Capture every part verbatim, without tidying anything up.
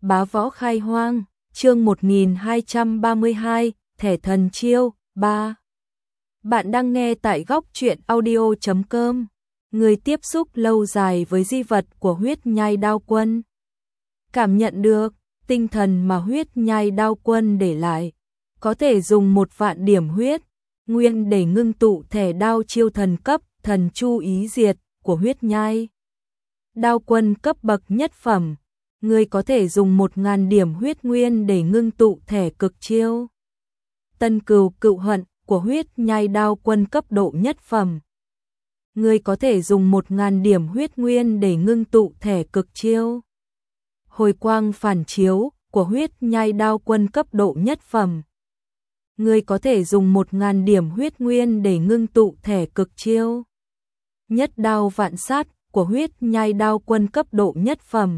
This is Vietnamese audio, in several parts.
Bá võ khai hoang, chương một nghìn hai trăm ba mươi hai, thẻ thần chiêu, ba. Bạn đang nghe tại góc truyện audio chấm com. Người tiếp xúc lâu dài với di vật của huyết nhai đao quân. Cảm nhận được tinh thần mà huyết nhai đao quân để lại. Có thể dùng một vạn điểm huyết nguyên để ngưng tụ thẻ đao chiêu thần cấp thần chu ý diệt của huyết nhai đao quân cấp bậc nhất phẩm. Người có thể dùng một ngàn điểm huyết nguyên để ngưng tụ thẻ cực chiêu Tân Cừu Cựu Hận của huyết nhai đao quân cấp độ nhất phẩm. Người có thể dùng một ngàn điểm huyết nguyên để ngưng tụ thẻ cực chiêu Hồi quang phản chiếu của huyết nhai đao quân cấp độ nhất phẩm. Người có thể dùng một ngàn điểm huyết nguyên để ngưng tụ thẻ cực chiêu Nhất đao vạn sát của huyết nhai đao quân cấp độ nhất phẩm.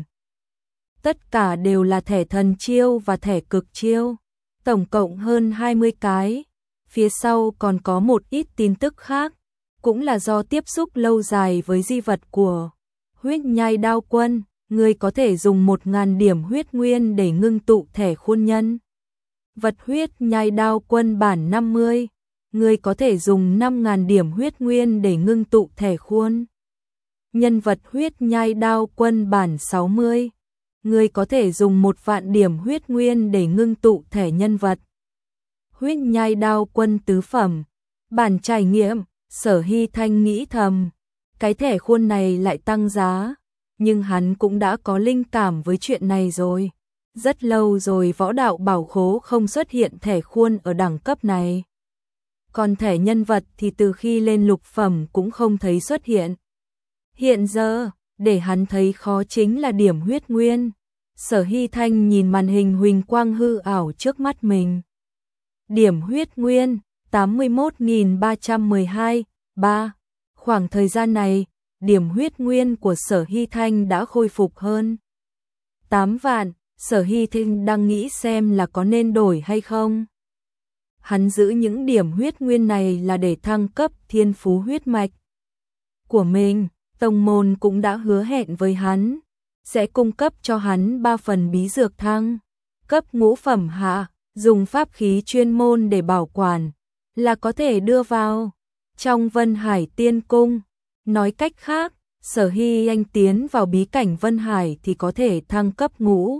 Tất cả đều là thẻ thần chiêu và thẻ cực chiêu, tổng cộng hơn hai mươi cái. Phía sau còn có một ít tin tức khác, cũng là do tiếp xúc lâu dài với di vật của huyết nhai đao quân. Người có thể dùng một ngàn điểm huyết nguyên để ngưng tụ thẻ khuôn nhân vật huyết nhai đao quân bản năm mươi. Người có thể dùng năm ngàn điểm huyết nguyên để ngưng tụ thẻ khuôn nhân vật huyết nhai đao quân bản sáu mươi. Người có thể dùng một vạn điểm huyết nguyên để ngưng tụ thẻ nhân vật huyết nhai đao quân tứ phẩm. Bản trải nghiệm. Sở Hy Thanh nghĩ thầm, cái thẻ khuôn này lại tăng giá, nhưng hắn cũng đã có linh cảm với chuyện này rồi. Rất lâu rồi võ đạo bảo khố không xuất hiện thẻ khuôn ở đẳng cấp này. Còn thẻ nhân vật thì từ khi lên lục phẩm cũng không thấy xuất hiện. Hiện giờ, để hắn thấy khó chính là điểm huyết nguyên. Sở Hy Thanh nhìn màn hình huỳnh quang hư ảo trước mắt mình. Điểm huyết nguyên, tám mươi mốt nghìn ba trăm mười hai, ba. Khoảng thời gian này, điểm huyết nguyên của Sở Hy Thanh đã khôi phục hơn tám vạn. Sở Hy Thanh đang nghĩ xem là có nên đổi hay không. Hắn giữ những điểm huyết nguyên này là để thăng cấp thiên phú huyết mạch của mình. Tông môn cũng đã hứa hẹn với hắn, sẽ cung cấp cho hắn ba phần bí dược thăng cấp ngũ phẩm hạ, dùng pháp khí chuyên môn để bảo quản, là có thể đưa vào trong Vân Hải Tiên Cung. Nói cách khác, Sở Hy Anh tiến vào bí cảnh Vân Hải thì có thể thăng cấp ngũ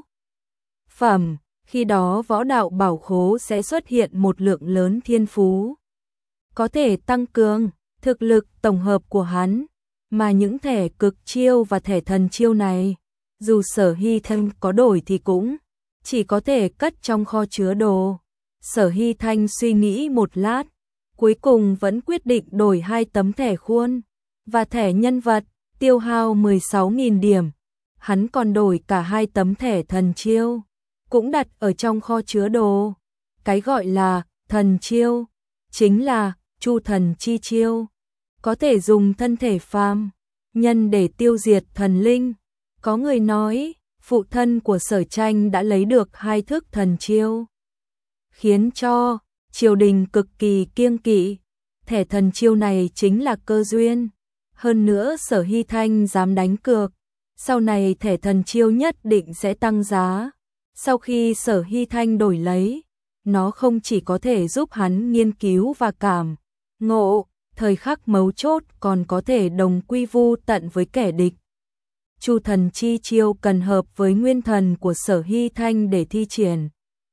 phẩm, khi đó võ đạo bảo khố sẽ xuất hiện một lượng lớn thiên phú, có thể tăng cường thực lực tổng hợp của hắn. Mà những thẻ cực chiêu và thẻ thần chiêu này, dù Sở Hy Thanh có đổi thì cũng chỉ có thể cất trong kho chứa đồ. Sở Hy Thanh suy nghĩ một lát, cuối cùng vẫn quyết định đổi hai tấm thẻ khuôn và thẻ nhân vật, tiêu hao mười sáu nghìn điểm. Hắn còn đổi cả hai tấm thẻ thần chiêu, cũng đặt ở trong kho chứa đồ. Cái gọi là thần chiêu chính là Chu Thần Chi Chiêu, có thể dùng thân thể phàm nhân để tiêu diệt thần linh. Có người nói, phụ thân của Sở Tranh đã lấy được hai thức thần chiêu, khiến cho triều đình cực kỳ kiêng kỵ. Thẻ thần chiêu này chính là cơ duyên. Hơn nữa Sở Hy Thanh dám đánh cược, sau này thẻ thần chiêu nhất định sẽ tăng giá. Sau khi Sở Hy Thanh đổi lấy, nó không chỉ có thể giúp hắn nghiên cứu và cảm ngộ, thời khắc mấu chốt còn có thể đồng quy vu tận với kẻ địch. Chu Thần Chi Chiêu cần hợp với nguyên thần của Sở Hy Thanh để thi triển.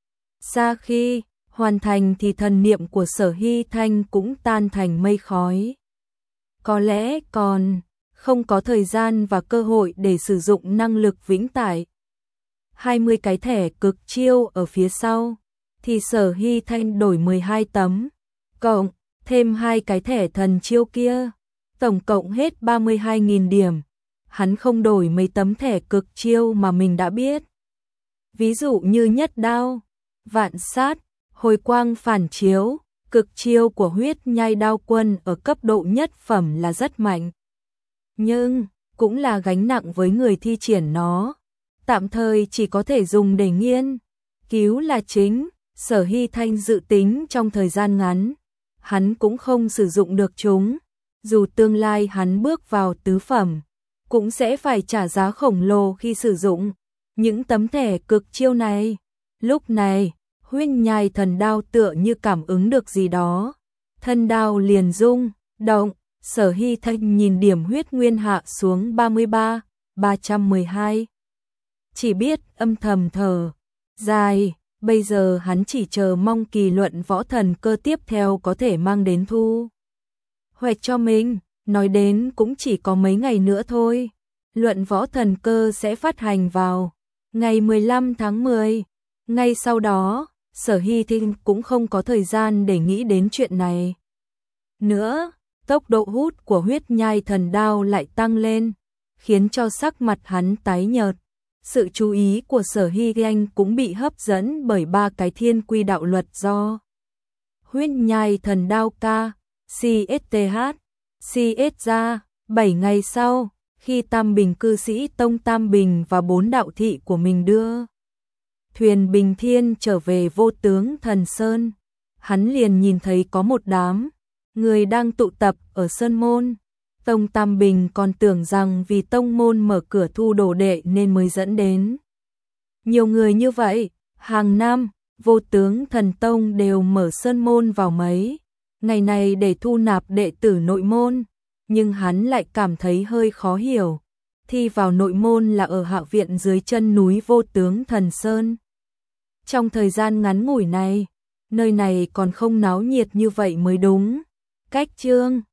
Sau khi hoàn thành thì thần niệm của Sở Hy Thanh cũng tan thành mây khói. Có lẽ còn không có thời gian và cơ hội để sử dụng năng lực vĩnh tại hai mươi cái thẻ cực chiêu ở phía sau, thì Sở Hy Thanh đổi mười hai tấm, cộng thêm hai cái thẻ thần chiêu kia, tổng cộng hết ba mươi hai nghìn điểm. Hắn không đổi mấy tấm thẻ cực chiêu mà mình đã biết. Ví dụ như nhất đao, vạn sát, hồi quang phản chiếu, cực chiêu của huyết nhai đao quân ở cấp độ nhất phẩm là rất mạnh. Nhưng, cũng là gánh nặng với người thi triển nó. Tạm thời chỉ có thể dùng để nghiên cứu là chính. Sở Hy Thanh dự tính trong thời gian ngắn, hắn cũng không sử dụng được chúng. Dù tương lai hắn bước vào tứ phẩm, cũng sẽ phải trả giá khổng lồ khi sử dụng. những tấm thẻ cực chiêu này. Lúc này, huyết nhai thần đao tựa như cảm ứng được gì đó. Thân đao liền rung, động, Sở Hy Thanh nhìn điểm huyết nguyên hạ xuống ba mươi ba, ba trăm mười hai. Chỉ biết âm thầm thở dài, bây giờ hắn chỉ chờ mong kỳ luận võ thần cơ tiếp theo có thể mang đến thu hoạch cho mình, nói đến cũng chỉ có mấy ngày nữa thôi. Luận võ thần cơ sẽ phát hành vào ngày mười lăm tháng mười. Ngay sau đó, Sở Hy Thinh cũng không có thời gian để nghĩ đến chuyện này nữa. Tốc độ hút của huyết nhai thần đao lại tăng lên, khiến cho sắc mặt hắn tái nhợt. Sự chú ý của Sở Hy Anh cũng bị hấp dẫn bởi ba cái thiên quy đạo luật do huyết nhai thần đao ca, xê ét tê hát, xê ét ra. Bảy ngày sau, khi Tam Bình cư sĩ Tông Tam Bình và bốn đạo thị của mình đưa thuyền Bình Thiên trở về Vô Tướng Thần Sơn, hắn liền nhìn thấy có một đám người đang tụ tập ở Sơn Môn. Tông Tam Bình còn tưởng rằng vì tông môn mở cửa thu đồ đệ nên mới dẫn đến nhiều người như vậy. Hàng năm, Vô Tướng Thần Tông đều mở Sơn Môn vào mấy ngày này để thu nạp đệ tử nội môn, nhưng hắn lại cảm thấy hơi khó hiểu. Thi vào nội môn là ở Hạ Viện dưới chân núi Vô Tướng Thần Sơn. Trong thời gian ngắn ngủi này, nơi này còn không náo nhiệt như vậy mới đúng. Cách chương